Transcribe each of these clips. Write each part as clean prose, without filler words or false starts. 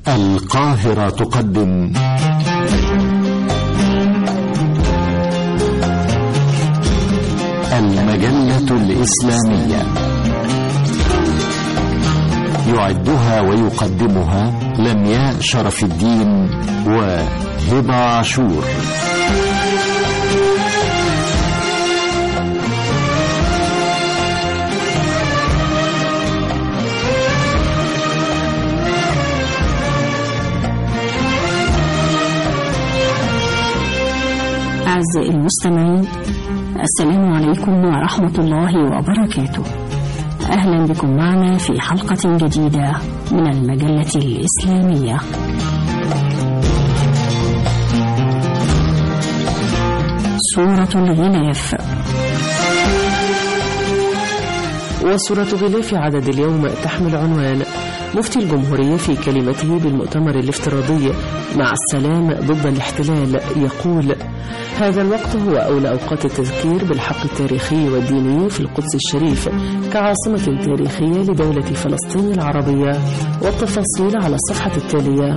القاهرة تقدم المجلة الإسلامية، يعدها ويقدمها لمياء شرف الدين وهبة عاشور. أعزائي المستمعين، السلام عليكم ورحمة الله وبركاته. أهلا بكم معنا في حلقة جديدة من المجلة الإسلامية. سورة الغلاف. وسورة غلاف عدد اليوم تحمل عنوان مفتي الجمهورية في كلمته بالمؤتمر الافتراضي مع السلام ضد الاحتلال يقول: هذا الوقت هو أولى أوقات التذكير بالحق التاريخي والديني في القدس الشريف كعاصمة تاريخية لدولة فلسطين العربية، والتفاصيل على الصفحة التالية.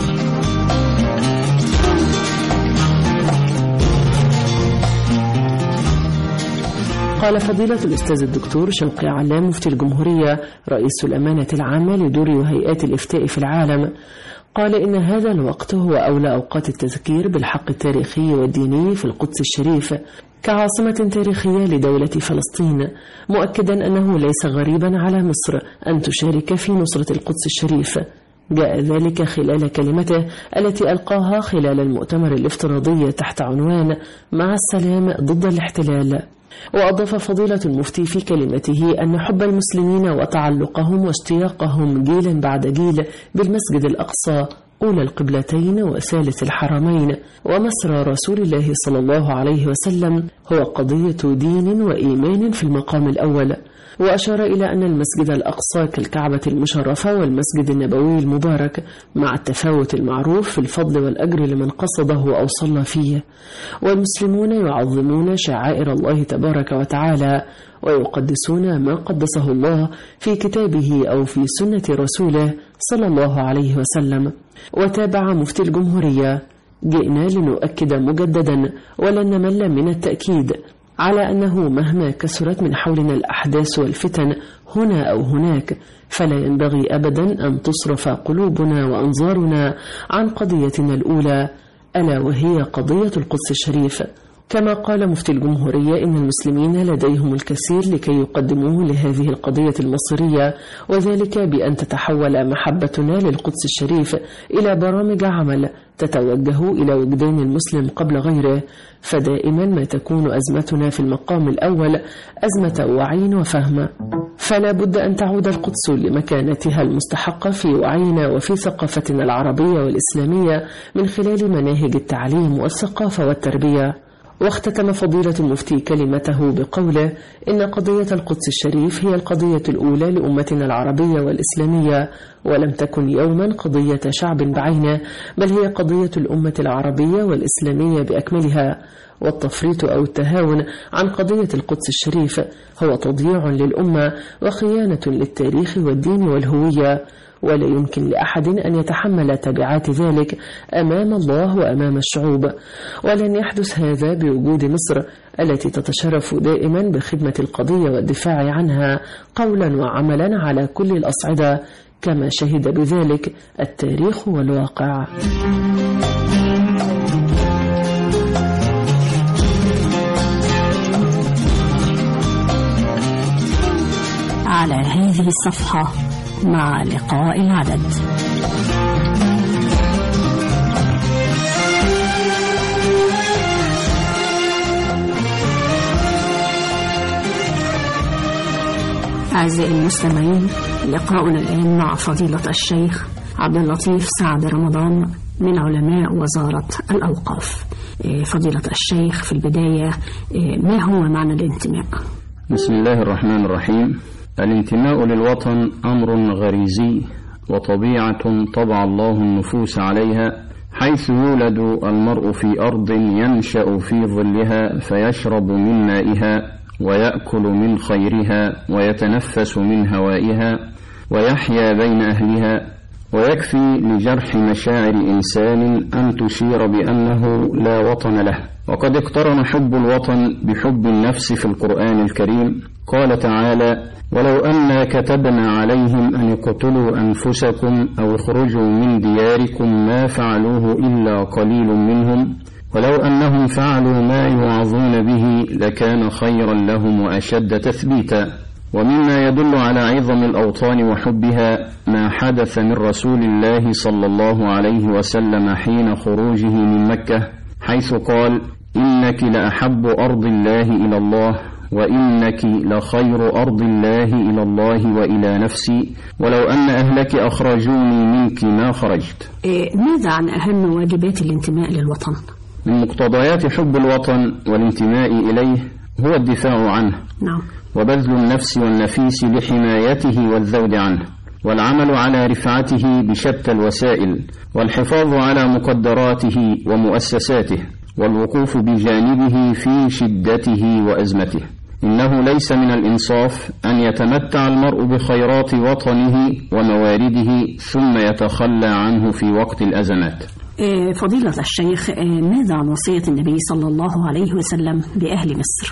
قال فضيلة الأستاذ الدكتور شوقي علام مفتي الجمهورية رئيس الأمانة العامة لدور وهيئات الإفتاء في العالم، قال إن هذا الوقت هو أولى أوقات التذكير بالحق التاريخي والديني في القدس الشريف كعاصمة تاريخية لدولة فلسطين، مؤكدا أنه ليس غريبا على مصر أن تشارك في نصرة القدس الشريف. جاء ذلك خلال كلمته التي ألقاها خلال المؤتمر الافتراضي تحت عنوان مع السلام ضد الاحتلال. وأضاف فضيلة المفتي في كلمته أن حب المسلمين وتعلقهم واشتياقهم جيلا بعد جيل بالمسجد الأقصى أولى القبلتين وثالث الحرمين ومسرى رسول الله صلى الله عليه وسلم هو قضية دين وإيمان في المقام الأول. وأشار إلى أن المسجد الأقصى كالكعبة المشرفة والمسجد النبوي المبارك مع التفاوت المعروف في الفضل والأجر لمن قصده أو صلى فيه، والمسلمون يعظمون شعائر الله تبارك وتعالى ويقدسون ما قدسه الله في كتابه أو في سنة رسوله صلى الله عليه وسلم. وتابع مفتي الجمهورية: جئنا لنؤكد مجددا ولن نمل من التأكيد على أنه مهما كثرت من حولنا الأحداث والفتن هنا أو هناك، فلا ينبغي أبدا أن تصرف قلوبنا وأنظارنا عن قضيتنا الأولى، ألا وهي قضية القدس الشريف. كما قال مفتي الجمهورية إن المسلمين لديهم الكثير لكي يقدموه لهذه القضية المصيرية، وذلك بأن تتحول محبتنا للقدس الشريف إلى برامج عمل تتوجه إلى وجدان المسلم قبل غيره، فدائما ما تكون أزمتنا في المقام الأول أزمة وعي وفهم، فلا بد أن تعود القدس لمكانتها المستحقة في وعينا وفي ثقافتنا العربية والإسلامية من خلال مناهج التعليم والثقافة والتربية. واختتم فضيلة المفتي كلمته بقوله: إن قضية القدس الشريف هي القضية الأولى لأمتنا العربية والإسلامية، ولم تكن يوما قضية شعب بعينه، بل هي قضية الأمة العربية والإسلامية بأكملها. والتفريط أو التهاون عن قضية القدس الشريف هو تضييع للأمة وخيانة للتاريخ والدين والهوية، ولا يمكن لأحد أن يتحمل تبعات ذلك أمام الله وأمام الشعوب، ولن يحدث هذا بوجود مصر التي تتشرف دائما بخدمة القضية والدفاع عنها قولا وعملا على كل الأصعدة، كما شهد بذلك التاريخ والواقع. على هذه الصفحة مع لقاء العدد. أعزائي المستمعين، لقاؤنا الآن مع فضيلة الشيخ عبد اللطيف سعد رمضان من علماء وزارة الأوقاف. فضيلة الشيخ، في البداية ما هو معنى الانتماء؟ بسم الله الرحمن الرحيم. الانتماء للوطن أمر غريزي وطبيعة طبع الله النفوس عليها، حيث يولد المرء في أرض ينشأ في ظلها فيشرب من مائها ويأكل من خيرها ويتنفس من هوائها ويحيا بين أهلها، ويكفي لجرح مشاعر إنسان أن تشير بأنه لا وطن له. وقد اقترن حب الوطن بحب النفس في القرآن الكريم. قال تعالى: ولو أنا كتبنا عليهم أن اقتلوا أنفسكم أو اخرجوا من دياركم ما فعلوه إلا قليل منهم ولو أنهم فعلوا ما يوعظون به لكان خيرا لهم وأشد تثبيتا. ومما يدل على عظم الأوطان وحبها ما حدث من رسول الله صلى الله عليه وسلم حين خروجه من مكة، حيث قال: إنك لأحب أرض الله إلى الله وإنك لخير أرض الله إلى الله وإلى نفسي ولو أن أهلك أخرجوني منك ما خرجت. ماذا عن أهم واجبات الانتماء للوطن؟ من مقتضيات حب الوطن والانتماء إليه هو الدفاع عنه، نعم، وبذل النفس والنفيس لحمايته والذود عنه، والعمل على رفعته بشتى الوسائل، والحفاظ على مقدراته ومؤسساته، والوقوف بجانبه في شدته وأزمته. إنه ليس من الإنصاف أن يتمتع المرء بخيرات وطنه وموارده ثم يتخلى عنه في وقت الأزمات. فضيلة الشيخ، ماذا عن وصية النبي صلى الله عليه وسلم بأهل مصر؟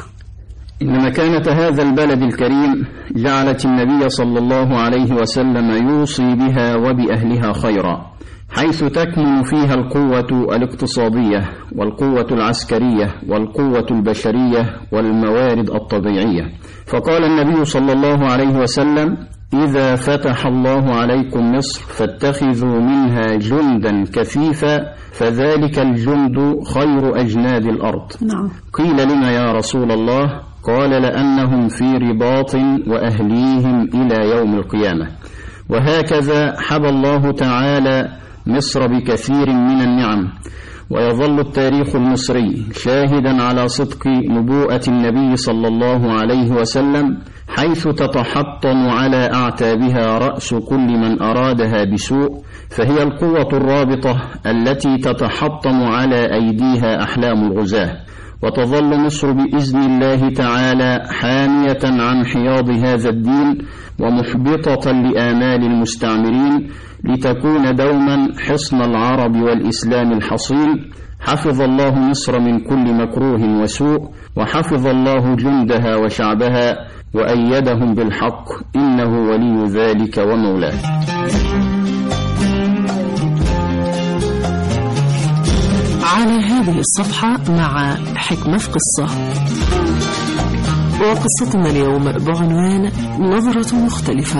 إن مكانة هذا البلد الكريم جعلت النبي صلى الله عليه وسلم يوصي بها وبأهلها خيرا، حيث تكمن فيها القوة الاقتصادية والقوة العسكرية والقوة البشرية والموارد الطبيعية. فقال النبي صلى الله عليه وسلم: إذا فتح الله عليكم مصر فاتخذوا منها جندا كثيفا فذلك الجند خير أجناد الأرض. نعم. قيل: لما يا رسول الله؟ قال: لأنهم في رباط وأهليهم إلى يوم القيامة. وهكذا حبى الله تعالى مصر بكثير من النعم، ويظل التاريخ المصري شاهدا على صدق نبوءة النبي صلى الله عليه وسلم، حيث تتحطم على أعتابها رأس كل من أرادها بسوء، فهي القوة الرابطة التي تتحطم على أيديها أحلام الغزاة. وتظل مصر بإذن الله تعالى حامية عن حياض هذا الدين ومحبطة لآمال المستعمرين، لتكون دوما حصن العرب والإسلام الحصين. حفظ الله مصر من كل مكروه وسوء، وحفظ الله جندها وشعبها، وأيدهم بالحق، إنه ولي ذلك ومولاه. على هذه الصفحة مع حكمة في قصة، وقصتنا اليوم بعنوان نظرة مختلفة.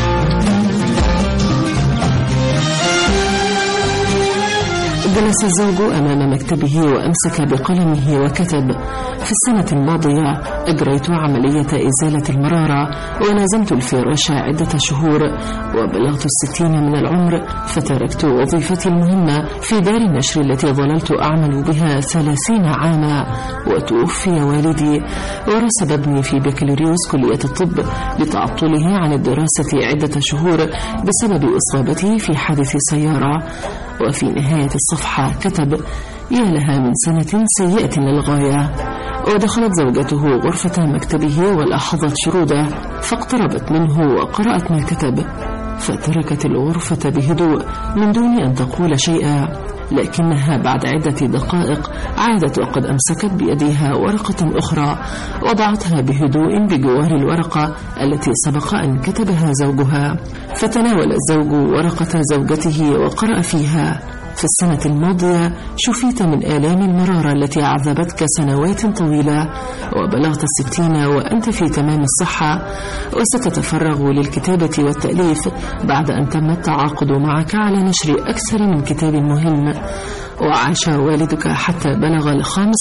جلس الزوج أمام مكتبه وأمسك بقلمه وكتب: في السنة الماضية أجريت عملية إزالة المرارة، ونزلت الفراش عدة شهور، وبلغت 60 من العمر، فتركت وظيفتي المهمة في دار النشر التي ظللت أعمل بها 30 عاما، وتوفي والدي، ورسب ابني في بكالوريوس كلية الطب لتعطله عن الدراسة عدة شهور بسبب إصابته في حادث سيارة. وفي نهاية الصفحة كتب: يا لها من سنة سيئة للغاية. ودخلت زوجته غرفة مكتبه ولاحظت شروده، فاقتربت منه وقرأت ما كتب، فتركت الغرفة بهدوء من دون أن تقول شيئا، لكنها بعد عدة دقائق عادت وقد أمسكت بيدها ورقة أخرى، وضعتها بهدوء بجوار الورقة التي سبق أن كتبها زوجها. فتناول الزوج ورقة زوجته وقرأ فيها: في السنة الماضية شفيت من آلام المرارة التي عذبتك سنوات طويلة، وبلغت 60 وأنت في تمام الصحة، وستتفرغ للكتابة والتأليف بعد أن تم التعاقد معك على نشر أكثر من كتاب مهم. وعاش والدك حتى بلغ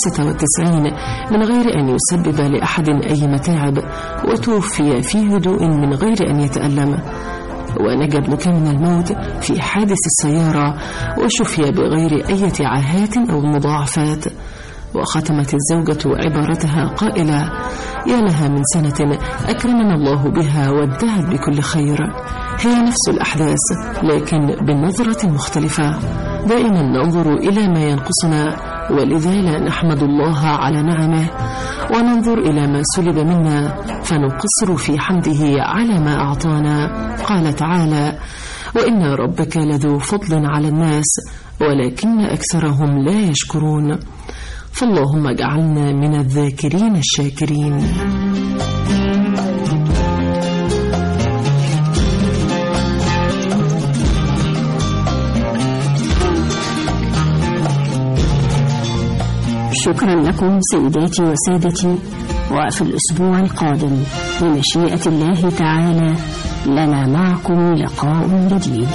95 من غير أن يسبب لأحد أي متاعب، وتوفي في هدوء من غير أن يتألم. ونجا ابنك من الموت في حادث السيارة، وشفي بغير أي عاهات أو مضاعفات. وختمت الزوجة عبارتها قائلة: يا لها من سنة أكرمنا الله بها وانتهت بكل خير. هي نفس الأحداث لكن بالنظرة مختلفة. دائما ننظر إلى ما ينقصنا، ولذا لا نحمد الله على نعمه، وننظر إلى ما سلب منا فنقصر في حمده على ما أعطانا. قال تعالى: وإن ربك لذو فضل على الناس ولكن أكثرهم لا يشكرون. فاللهم اجعلنا من الذاكرين الشاكرين. شكرا لكم سيداتي وسادتي، وفي الأسبوع القادم بمشيئة الله تعالى لنا معكم لقاء جديد.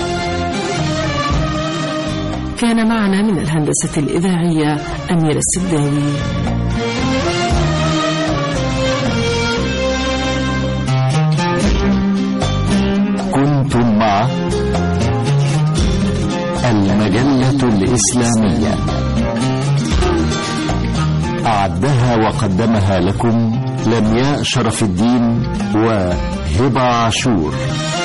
كان معنا من الهندسة الإذاعية أميرة السداوي. كنتم مع المجلة الإسلامية، أعدها وقدمها لكم لمياء شرف الدين وهبة عاشور.